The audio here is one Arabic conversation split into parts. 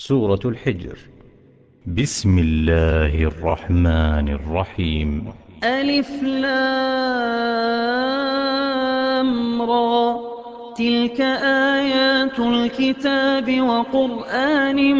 سورة الحجر. بسم الله الرحمن الرحيم. ألف لام را، تلك آيات الكتاب وقرآن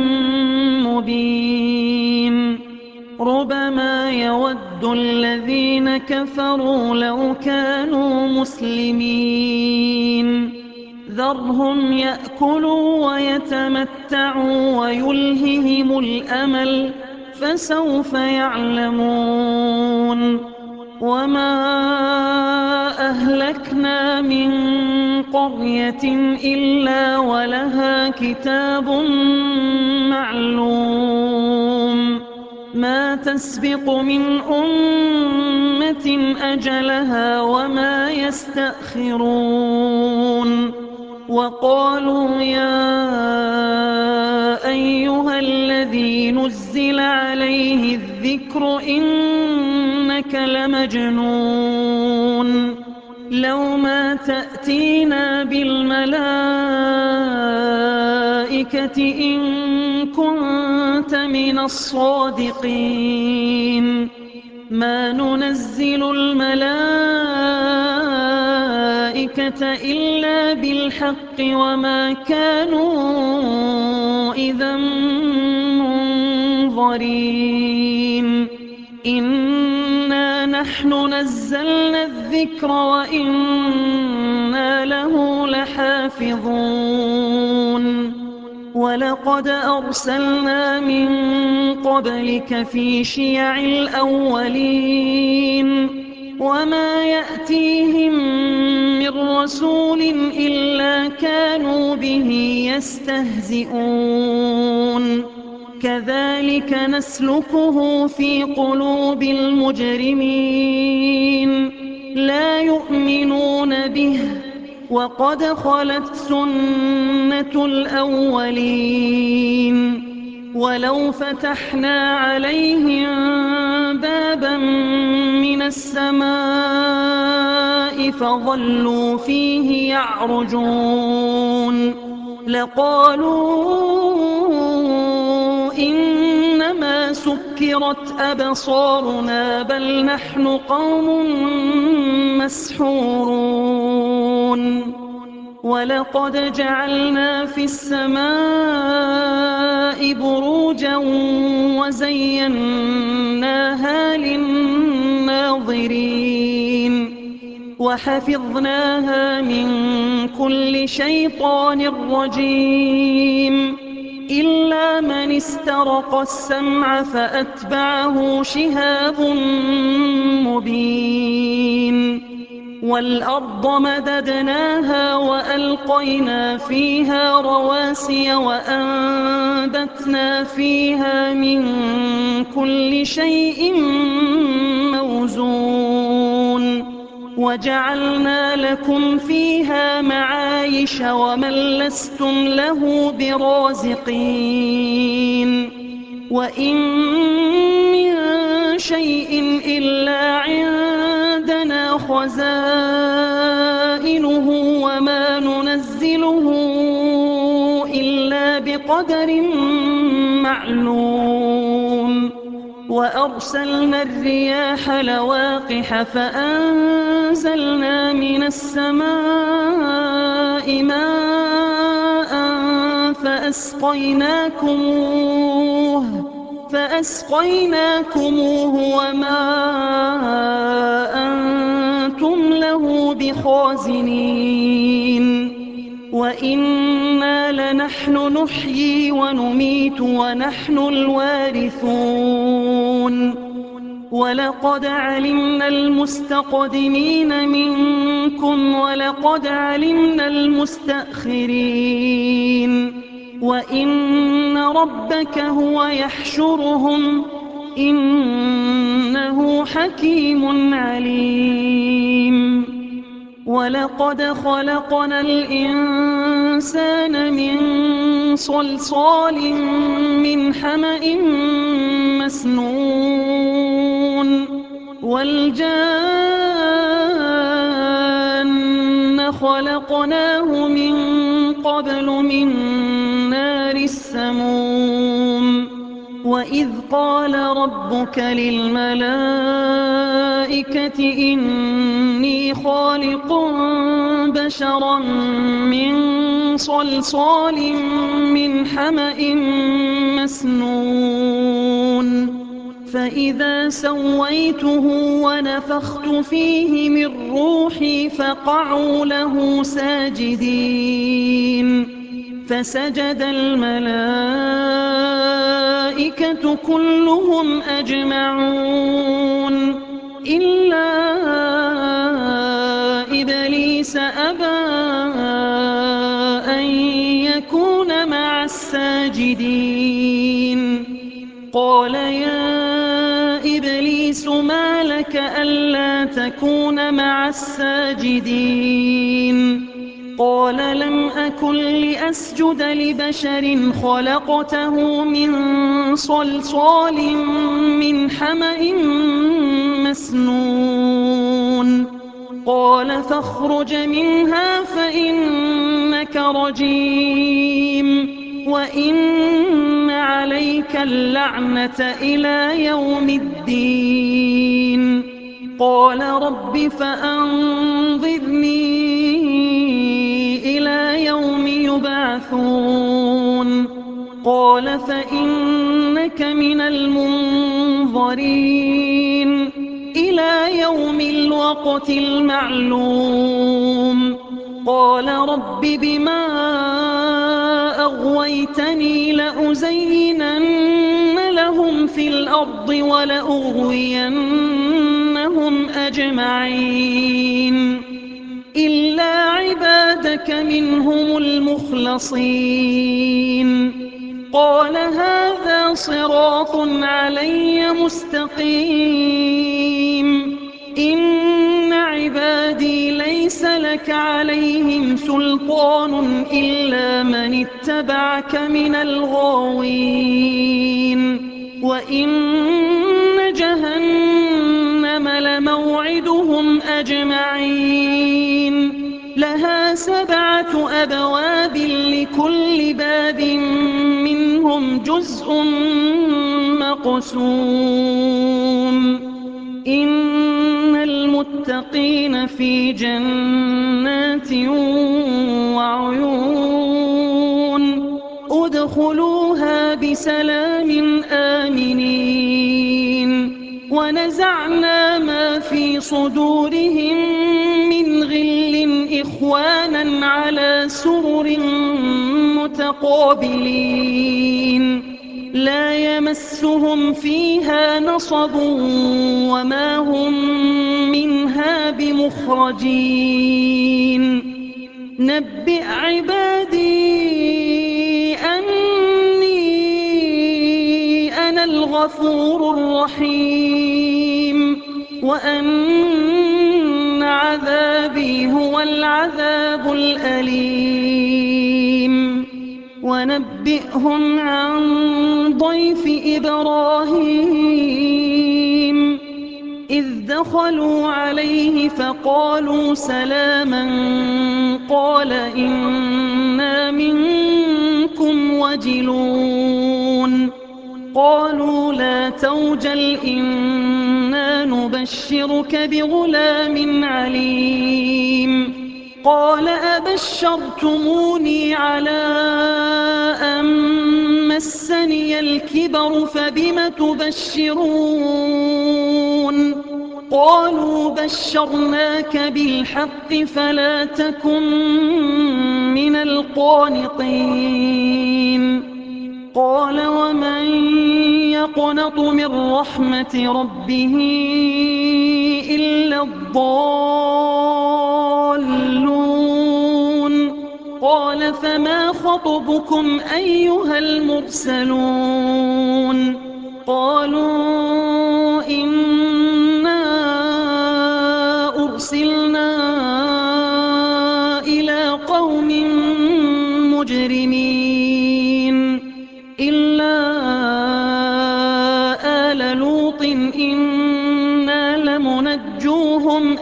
مبين. ربما يود الذين كفروا لو كانوا مسلمين. ذرهم يأكلوا ويتمتعوا ويلههم الأمل، فسوف يعلمون. وما أهلكنا من قرية إلا ولها كتاب معلوم، ما تسبق من أمة أجلها وما يستأخرون. وقالوا يا أيها الذي نزل عليه الذكر إنك لمجنون، لو ما تأتينا بالملائكة إن كنت من الصادقين. ما ننزل الملائكة إلا بالحق وما كانوا إذا منظرين. إنا نحن نزلنا الذكر وإنا له لحافظون. ولقد أرسلنا من قبلك في شيع الأولين، وما يأتيهم من رسول إلا كانوا به يستهزئون. كذلك نسلكه في قلوب المجرمين، لا يؤمنون به وقد خلت سنة الأولين. ولو فتحنا عليهم بابا من السماء فظلوا فيه يعرجون لقالوا إنما سكرت أبصارنا بل نحن قوم مسحورون. ولقد جعلنا في السماء بروجا وزيناها للناظرين وحفظناها من كل شيطان رجيم إلا من استرق السمع فأتبعه شهاب مبين. والأرض مددناها وألقينا فيها رواسي وأنبتنا فيها من كل شيء موزون وجعلنا لكم فيها معايش ومن لستم له برازقين. وإن من شيء إلا عندنا خزائنه وما ننزله إلا بقدر معلوم. وأرسلنا الرياح لواقح فأنزلنا من السماء ماء فأسقيناكموه وما أنتم له بخازنين. وإنا لنحن نحيي ونميت ونحن الوارثون. ولقد علمنا المستقدمين منكم ولقد علمنا المستأخرين. وإن ربك هو يحشرهم إنه حكيم عليم. ولقد خلقنا الإنسان من صلصال من حمأ مسنون والجان خلقناه من قبل من نار السموم وإذ قال ربك للملائكة إني خالق بشرا من صلصال من حمأ مسنون فإذا سويته ونفخت فيه من روحي فقعوا له ساجدين فسجد الملائكة كلهم أجمعون إلا إبليس أبى أن يكون مع الساجدين قال يا إبليس ما لك ألا تكون مع الساجدين قال لم أكن لأسجد لبشر خلقته من صلصال من حمأ مسنون قال فاخرج منها فإنك رجيم وإن عليك اللعنة إلى يوم الدين قال رب فأنظرني إلى يوم يبعثون قال فإنك من المنظرين إلى يوم الوقت المعلوم قال رب بما أغويتني لأزينن لهم في الأرض ولأغوينهم أجمعين إلا عبادك منهم المخلصين قال هذا صراط علي مستقيم إن عبادي ليس لك عليهم سلطان إلا من اتبعك من الغاوين وإن جهنم لموعدهم أجمعين لها 7 أبواب لكل باب منهم جزء مقسوم إن المتقين في جنات وعيون ادخلوها بسلام آمنين ونزعنا ما في صدورهم من غل إخوانا على سرر متقابلين لا يمسهم فيها نصب وما هم منها بمخرجين نبئ عبادي أني أنا الغفور الرحيم وأن عذابي هو العذاب الأليم ونبئهم عن ضيف إبراهيم إذ دخلوا عليه فقالوا سلاما قال إنا منكم وجلون قالوا لا توجل إنا نبشرك بغلام عليم قال أبشرتموني على أن مسني الكبر فبم تبشرون قالوا بشرناك بالحق فلا تكن من القانطين قال ومن يقنط من رحمة ربه إلا الضالون قال فما خطبكم أيها المرسلون قالوا إنا أرسلنا إلى قوم مجرمين إلا آل لوط إنا لمنجوهم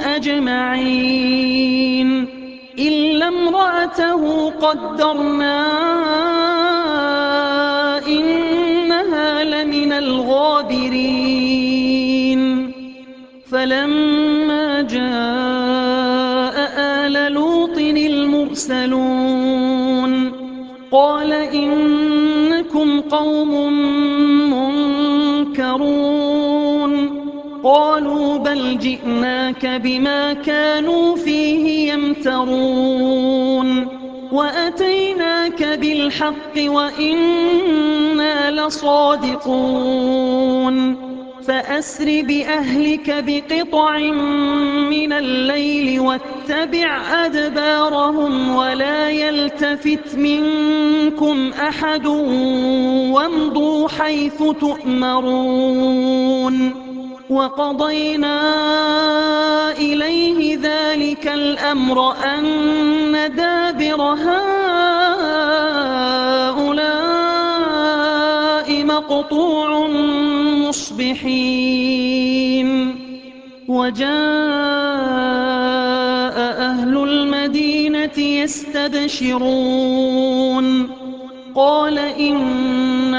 أجمعين إلا امرأته قدرنا الغابرين فلما جاء آل لوط المرسلون قال إنكم قوم منكرون قالوا بل جئناك بما كانوا فيه يمترون وأتيناك بالحق وإنا لصادقون فأسر بأهلك بقطع من الليل واتبع أدبارهم ولا يلتفت منكم أحد وامضوا حيث تؤمرون وقضينا إليه ذلك الأمر أن دابر هؤلاء مقطوع مصبحين وجاء أهل المدينة يستبشرون قال إن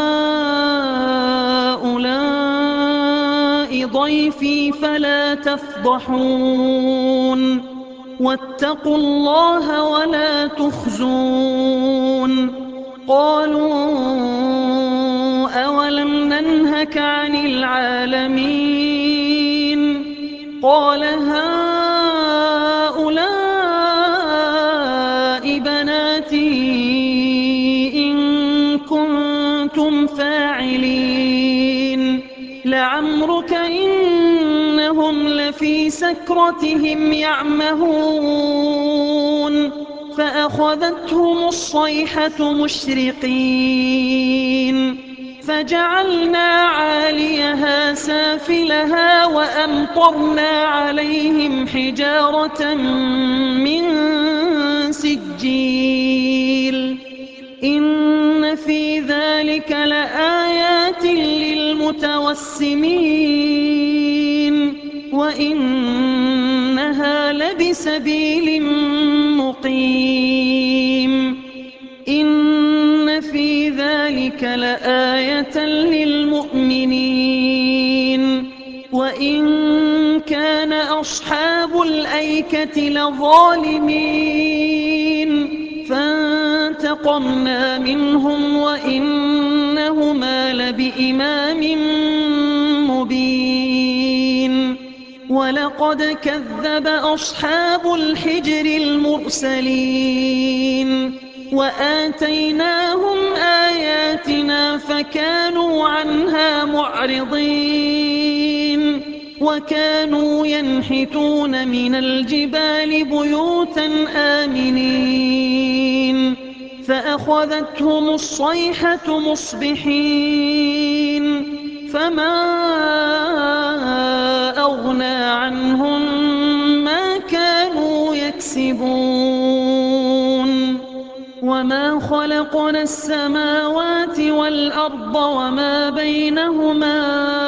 هؤلاء ضيفي فلا تفضحون واتقوا الله ولا تخزون قالوا أولم ننهك عن العالمين قال هؤلاء بناتي إن كنتم فاعلين لعمرك إنهم لفي سكرتهم يعمهون فأخذتهم الصيحة مشرقين فجعلنا عاليها سافلها وأمطرنا عليهم حجارة من سجيل إن في ذلك لآيات للمتوسمين وإنها لبسبيل مقيم إن في ذلك لآية للمؤمنين وإن كان أصحاب الأيكة لظالمين فانتقمنا منهم وإنهما لبإمام مبين ولقد كذب أصحاب الحجر المرسلين وآتيناهم آياتنا فكانوا عنها معرضين وكانوا ينحتون من الجبال بيوتا آمنين فأخذتهم الصيحة مصبحين فما أغنى عنهم ما كانوا يكسبون وما خلقنا السماوات والأرض وما بينهما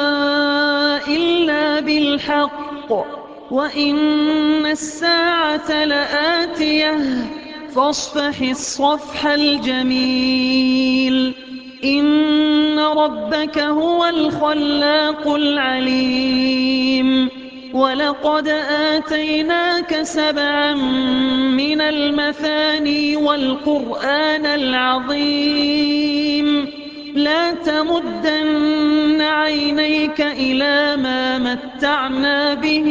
إلا بالحق وإن الساعة لآتية فاصفح الصفح الجميل إن ربك هو الخلاق العليم ولقد آتيناك 7 من المثاني والقرآن العظيم لا تمدن عينيك إلى ما متعنا به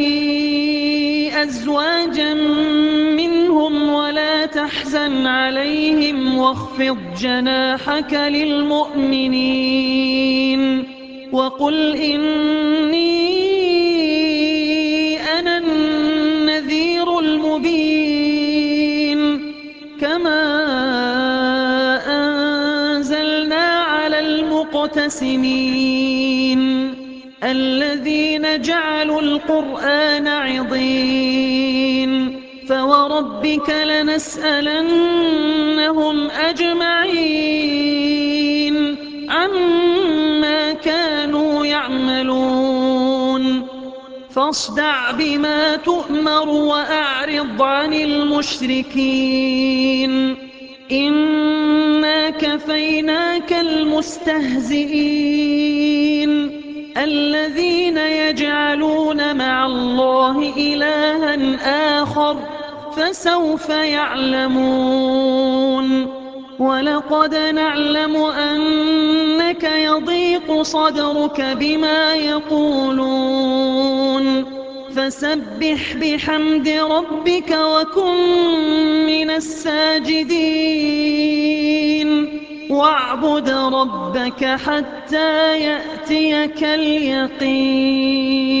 أزواجا منهم ولا تحزن عليهم واخفض جناحك للمؤمنين وقل إني أنا النذير المبين كما أنزلنا على المقتسمين الذين جعلوا القرآن عضين فوربك لنسألنهم أجمعين عما كانوا يعملون فاصدع بما تؤمر وأعرض عن المشركين إنا كفيناك المستهزئين الذين يجعلون مع الله إلها آخر فسوف يعلمون ولقد نعلم أنك يضيق صدرك بما يقولون فسبح بحمد ربك وكن من الساجدين واعبد ربك حتى يأتيك اليقين.